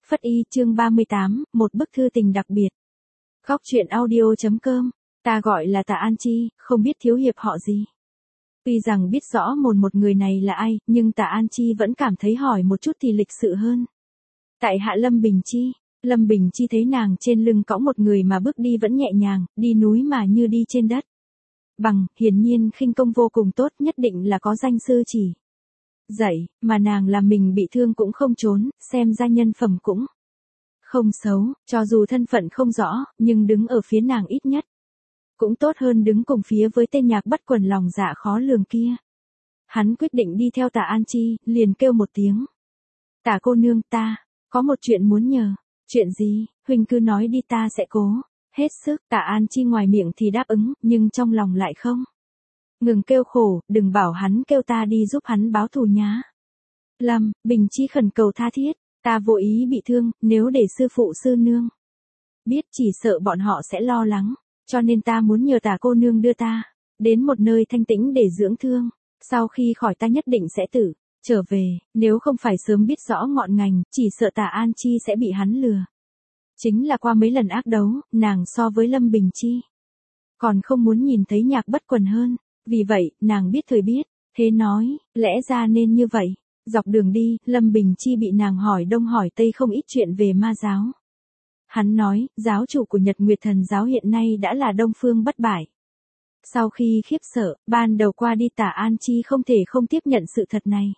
Phất Y chương 38, một bức thư tình đặc biệt. Góc truyện audio.com, ta gọi là Tạ An Chi, không biết thiếu hiệp họ gì. Tuy rằng biết rõ một người này là ai, nhưng Tạ An Chi vẫn cảm thấy hỏi một chút thì lịch sự hơn. Tại hạ Lâm Bình Chi. Lâm Bình Chi thấy nàng trên lưng cõng một người mà bước đi vẫn nhẹ nhàng, đi núi mà như đi trên đất. Bằng, hiển nhiên khinh công vô cùng tốt, nhất định là có danh sư chỉ dạy, mà nàng làm mình bị thương cũng không trốn, xem ra nhân phẩm cũng không xấu, cho dù thân phận không rõ, nhưng đứng ở phía nàng ít nhất cũng tốt hơn đứng cùng phía với tên nhạc bất quần lòng dạ khó lường kia. Hắn quyết định đi theo Tạ An Chi, liền kêu một tiếng. Tạ cô nương, ta có một chuyện muốn nhờ. Chuyện gì? Huynh cứ nói đi, ta sẽ cố hết sức. Tạ An Chi ngoài miệng thì đáp ứng, nhưng trong lòng lại không ngừng kêu khổ, đừng bảo hắn kêu ta đi giúp hắn báo thù nhá. Lâm Bình Chi khẩn cầu tha thiết, ta vô ý bị thương, nếu để sư phụ sư nương biết chỉ sợ bọn họ sẽ lo lắng, cho nên ta muốn nhờ Tạ cô nương đưa ta đến một nơi thanh tĩnh để dưỡng thương, sau khi khỏi ta nhất định sẽ trở về, nếu không phải sớm biết rõ ngọn ngành, chỉ sợ Tạ An Chi sẽ bị hắn lừa. Chính là qua mấy lần ác đấu, nàng so với Lâm Bình Chi còn không muốn nhìn thấy nhạc bất quần hơn, vì vậy, nàng biết thời biết, thế nói, lẽ ra nên như vậy. Dọc đường đi, Lâm Bình Chi bị nàng hỏi đông hỏi tây không ít chuyện về ma giáo. Hắn nói, giáo chủ của Nhật Nguyệt Thần giáo hiện nay đã là Đông Phương Bất Bại. Sau khi khiếp sợ, ban đầu qua đi Tạ An Chi không thể không tiếp nhận sự thật này.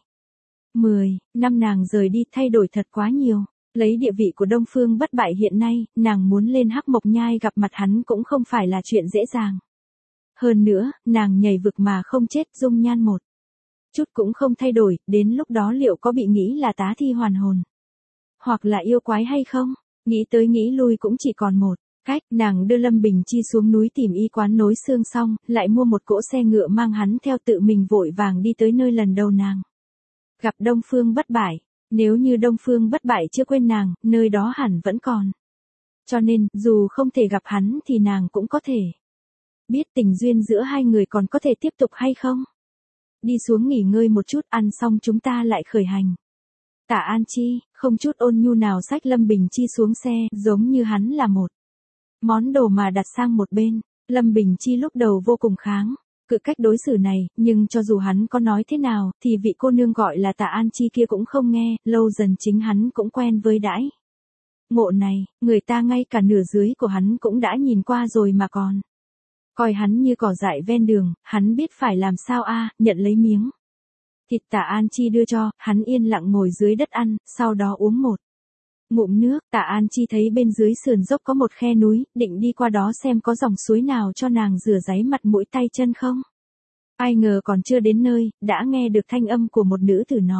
10 năm nàng rời đi thay đổi thật quá nhiều. Lấy địa vị của Đông Phương Bất Bại hiện nay, nàng muốn lên Hắc Mộc Nhai gặp mặt hắn cũng không phải là chuyện dễ dàng. Hơn nữa, nàng nhảy vực mà không chết, dung nhan một chút cũng không thay đổi, đến lúc đó liệu có bị nghĩ là tá thi hoàn hồn, hoặc là yêu quái hay không? Nghĩ tới nghĩ lui cũng chỉ còn một cách, nàng đưa Lâm Bình Chi xuống núi tìm y quán nối xương xong, lại mua một cỗ xe ngựa mang hắn theo, tự mình vội vàng đi tới nơi lần đầu nàng gặp Đông Phương Bất Bại. Nếu như Đông Phương Bất Bại chưa quên nàng, nơi đó hẳn vẫn còn. Cho nên, dù không thể gặp hắn thì nàng cũng có thể biết tình duyên giữa hai người còn có thể tiếp tục hay không. Đi xuống nghỉ ngơi một chút, ăn xong chúng ta lại khởi hành. Tạ An Chi, không chút ôn nhu nào xách Lâm Bình Chi xuống xe, giống như hắn là một món đồ mà đặt sang một bên. Lâm Bình Chi lúc đầu vô cùng kháng cự cách đối xử này, nhưng cho dù hắn có nói thế nào, thì vị cô nương gọi là Tạ An Chi kia cũng không nghe, lâu dần chính hắn cũng quen với đãi ngộ này, người ta ngay cả nửa dưới của hắn cũng đã nhìn qua rồi mà còn coi hắn như cỏ dại ven đường, hắn biết phải làm sao nhận lấy miếng thịt Tạ An Chi đưa cho, hắn yên lặng ngồi dưới đất ăn, sau đó uống một ngụm nước. Tạ An Chi thấy bên dưới sườn dốc có một khe núi, định đi qua đó xem có dòng suối nào cho nàng rửa ráy mặt mũi tay chân không. Ai ngờ còn chưa đến nơi, đã nghe được thanh âm của một nữ tử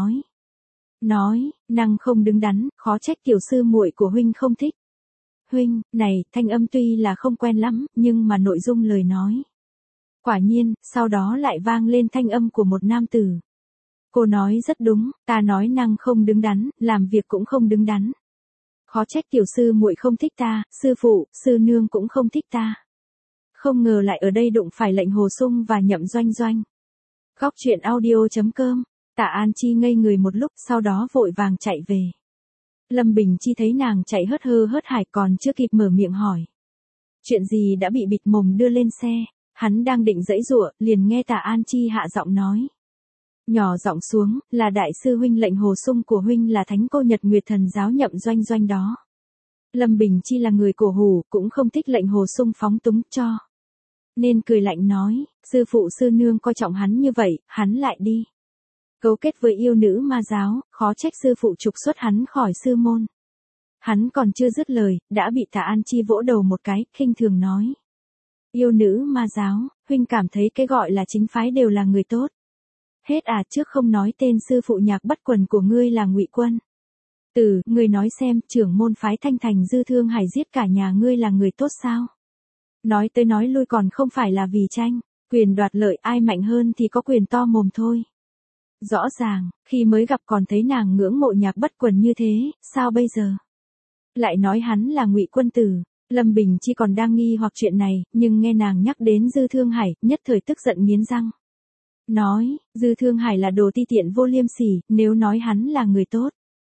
nói, nàng không đứng đắn, khó trách tiểu sư muội của huynh không thích. Huynh, này, thanh âm tuy là không quen lắm, nhưng mà nội dung lời nói. Quả nhiên, sau đó lại vang lên thanh âm của một nam tử. Cô nói rất đúng, ta nói nàng không đứng đắn, làm việc cũng không đứng đắn. Khó trách tiểu sư muội không thích ta, sư phụ, sư nương cũng không thích ta. Không ngờ lại ở đây đụng phải Lệnh Hồ Sung và Nhậm Doanh Doanh. Góc truyện audio.com, Tạ An Chi ngây người một lúc, sau đó vội vàng chạy về. Lâm Bình Chi thấy nàng chạy hớt hơ hớt hải, còn chưa kịp mở miệng hỏi chuyện gì đã bị bịt mồm đưa lên xe. Hắn đang định giãy giụa, liền nghe Tạ An Chi hạ giọng nói. Nhỏ giọng xuống, là đại sư huynh Lệnh Hồ Sung của huynh là thánh cô Nhật Nguyệt Thần giáo Nhậm Doanh Doanh đó. Lâm Bình Chi là người cổ hủ, cũng không thích Lệnh Hồ Sung phóng túng cho nên cười lạnh nói, sư phụ sư nương coi trọng hắn như vậy, hắn lại đi cấu kết với yêu nữ ma giáo, khó trách sư phụ trục xuất hắn khỏi sư môn. Hắn còn chưa dứt lời, đã bị Tạ An Chi vỗ đầu một cái, khinh thường nói. Yêu nữ ma giáo, huynh cảm thấy cái gọi là chính phái đều là người tốt. Hết trước không nói tên sư phụ nhạc bất quần của ngươi là Ngụy Quân. Ngươi nói xem, trưởng môn phái Thanh Thành Dư Thương Hải giết cả nhà ngươi là người tốt sao? Nói tới nói lui còn không phải là vì tranh quyền đoạt lợi, ai mạnh hơn thì có quyền to mồm thôi. Rõ ràng, khi mới gặp còn thấy nàng ngưỡng mộ nhạc bất quần như thế, sao bây giờ lại nói hắn là Ngụy Quân tử? Lâm Bình Chi còn đang nghi hoặc chuyện này, nhưng nghe nàng nhắc đến Dư Thương Hải, nhất thời tức giận nghiến răng. Nói, Dư Thương Hải là đồ ti tiện vô liêm sỉ, nếu nói hắn là người tốt,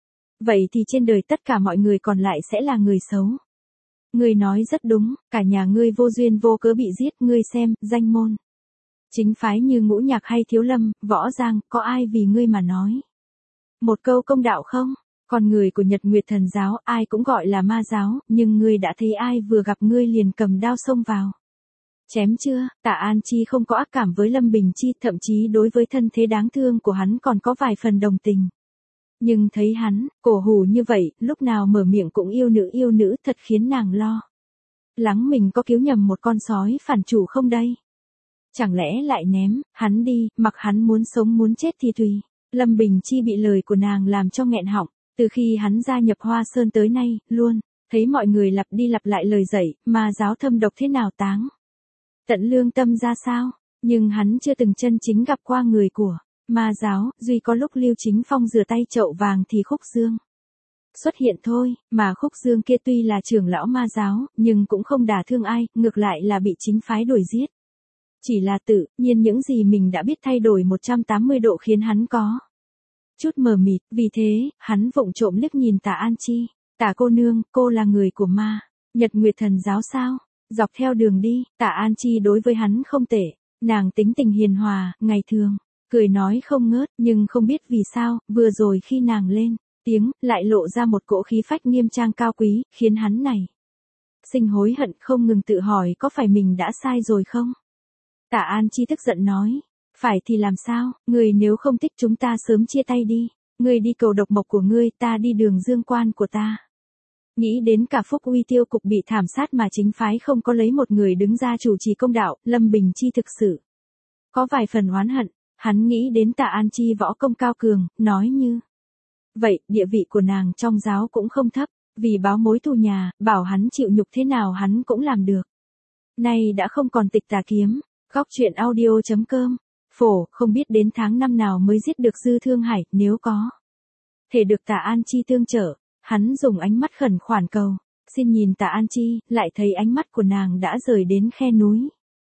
vậy thì trên đời tất cả mọi người còn lại sẽ là người xấu. Ngươi nói rất đúng, cả nhà ngươi vô duyên vô cớ bị giết, ngươi xem, danh môn. Chính phái như Ngũ Nhạc hay Thiếu Lâm, Võ Giang, có ai vì ngươi mà nói một câu công đạo không? Con người của Nhật Nguyệt Thần giáo ai cũng gọi là ma giáo, nhưng ngươi đã thấy ai vừa gặp ngươi liền cầm đao xông vào chém chưa? Tạ An Chi không có ác cảm với Lâm Bình Chi, thậm chí đối với thân thế đáng thương của hắn còn có vài phần đồng tình. Nhưng thấy hắn, cổ hủ như vậy, lúc nào mở miệng cũng yêu nữ thật khiến nàng lo lắng mình có cứu nhầm một con sói phản chủ không đây? Chẳng lẽ lại ném hắn đi, mặc hắn muốn sống muốn chết thì tùy. Lâm Bình Chi bị lời của nàng làm cho nghẹn họng, từ khi hắn gia nhập Hoa Sơn tới nay, luôn thấy mọi người lặp đi lặp lại lời dạy, ma giáo thâm độc thế nào táng tận lương tâm ra sao, nhưng hắn chưa từng chân chính gặp qua người của ma giáo, duy có lúc Lưu Chính Phong rửa tay chậu vàng thì Khúc Dương xuất hiện thôi, mà Khúc Dương kia tuy là trưởng lão ma giáo, nhưng cũng không đả thương ai, ngược lại là bị chính phái đuổi giết. Chỉ là tự nhiên những gì mình đã biết thay đổi 180 độ khiến hắn có chút mờ mịt, vì thế, hắn vụng trộm liếc nhìn Tạ An Chi. Tạ cô nương, cô là người của ma Nhật Nguyệt Thần giáo sao? Dọc theo đường đi, Tạ An Chi đối với hắn không tệ, nàng tính tình hiền hòa, ngày thường cười nói không ngớt, nhưng không biết vì sao, vừa rồi khi nàng lên tiếng, lại lộ ra một cỗ khí phách nghiêm trang cao quý, khiến hắn này sinh hối hận, không ngừng tự hỏi có phải mình đã sai rồi không? Tạ An Chi tức giận nói, phải thì làm sao, người nếu không thích chúng ta sớm chia tay đi, ngươi đi cầu độc mộc của ngươi, ta đi đường dương quan của ta. Nghĩ đến cả Phúc Uy tiêu cục bị thảm sát mà chính phái không có lấy một người đứng ra chủ trì công đạo, Lâm Bình Chi thực sự có vài phần oán hận, hắn nghĩ đến Tạ An Chi võ công cao cường, nói như vậy, địa vị của nàng trong giáo cũng không thấp, vì báo mối thù nhà, bảo hắn chịu nhục thế nào hắn cũng làm được. Nay đã không còn tịch tà kiếm, góc truyện audio.com, phổ, không biết đến tháng năm nào mới giết được Dư Thương Hải, nếu có thể được Tạ An Chi tương trợ, hắn dùng ánh mắt khẩn khoản cầu, xin nhìn Tạ An Chi, lại thấy ánh mắt của nàng đã rời đến khe núi.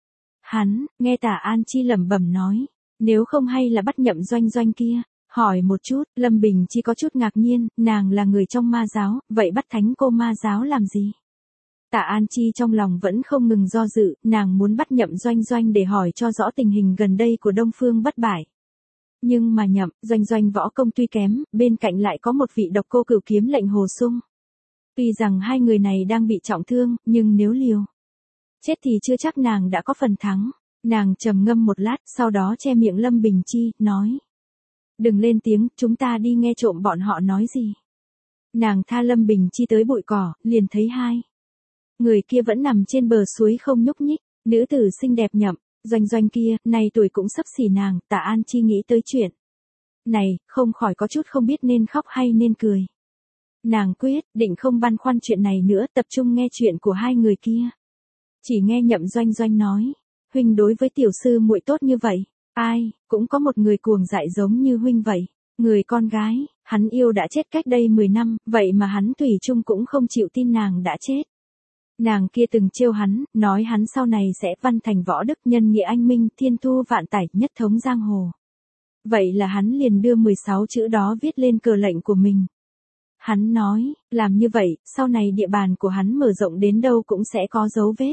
Hắn, nghe Tạ An Chi lẩm bẩm nói, nếu không hay là bắt Nhậm Doanh Doanh kia, hỏi một chút, Lâm Bình Chi có chút ngạc nhiên, nàng là người trong ma giáo, vậy bắt thánh cô ma giáo làm gì? Tạ An Chi trong lòng vẫn không ngừng do dự, nàng muốn bắt Nhậm Doanh Doanh để hỏi cho rõ tình hình gần đây của Đông Phương Bất Bại. Nhưng mà Nhậm Doanh Doanh võ công tuy kém, bên cạnh lại có một vị độc cô Cửu Kiếm Lệnh Hồ Sung. Tuy rằng hai người này đang bị trọng thương, nhưng nếu liều chết thì chưa chắc nàng đã có phần thắng. Nàng trầm ngâm một lát, sau đó che miệng Lâm Bình Chi, nói. Đừng lên tiếng, chúng ta đi nghe trộm bọn họ nói gì. Nàng tha Lâm Bình Chi tới bụi cỏ, liền thấy hai người kia vẫn nằm trên bờ suối không nhúc nhích, nữ tử xinh đẹp Nhậm Doanh Doanh kia, này tuổi cũng sắp xỉ nàng, Tạ An Chi nghĩ tới chuyện này, không khỏi có chút không biết nên khóc hay nên cười. Nàng quyết định không băn khoăn chuyện này nữa, tập trung nghe chuyện của hai người kia. Chỉ nghe Nhậm Doanh Doanh nói, huynh đối với tiểu sư muội tốt như vậy, ai cũng có một người cuồng dại giống như huynh vậy. Người con gái hắn yêu đã chết cách đây 10 năm, vậy mà hắn thủy chung cũng không chịu tin nàng đã chết. Nàng kia từng trêu hắn, nói hắn sau này sẽ văn thành võ đức, nhân nghĩa anh minh, thiên thu vạn tải, nhất thống giang hồ. Vậy là hắn liền đưa 16 chữ đó viết lên cờ lệnh của mình. Hắn nói, làm như vậy, sau này địa bàn của hắn mở rộng đến đâu cũng sẽ có dấu vết.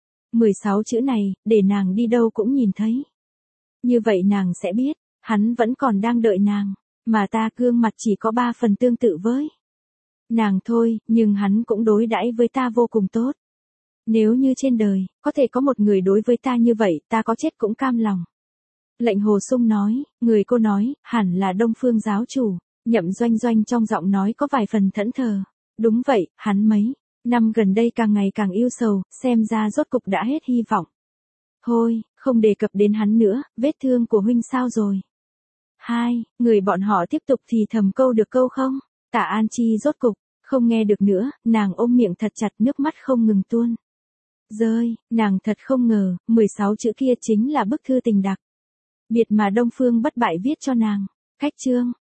16 chữ này, để nàng đi đâu cũng nhìn thấy. Như vậy nàng sẽ biết, hắn vẫn còn đang đợi nàng, mà ta gương mặt chỉ có 3 phần tương tự với nàng thôi, nhưng hắn cũng đối đãi với ta vô cùng tốt. Nếu như trên đời, có thể có một người đối với ta như vậy, ta có chết cũng cam lòng. Lệnh Hồ Sung nói, người cô nói, hẳn là Đông Phương giáo chủ. Nhậm Doanh Doanh trong giọng nói có vài phần thẫn thờ. Đúng vậy, hắn mấy năm gần đây càng ngày càng yêu sầu, xem ra rốt cục đã hết hy vọng. Thôi, không đề cập đến hắn nữa, vết thương của huynh sao rồi? Hai người bọn họ tiếp tục thì thầm câu được câu không? Tạ An Chi rốt cục không nghe được nữa, nàng ôm miệng thật chặt, nước mắt không ngừng tuôn rơi. Nàng thật không ngờ, 16 chữ kia chính là bức thư tình đặc biệt mà Đông Phương Bất Bại viết cho nàng. Cách chương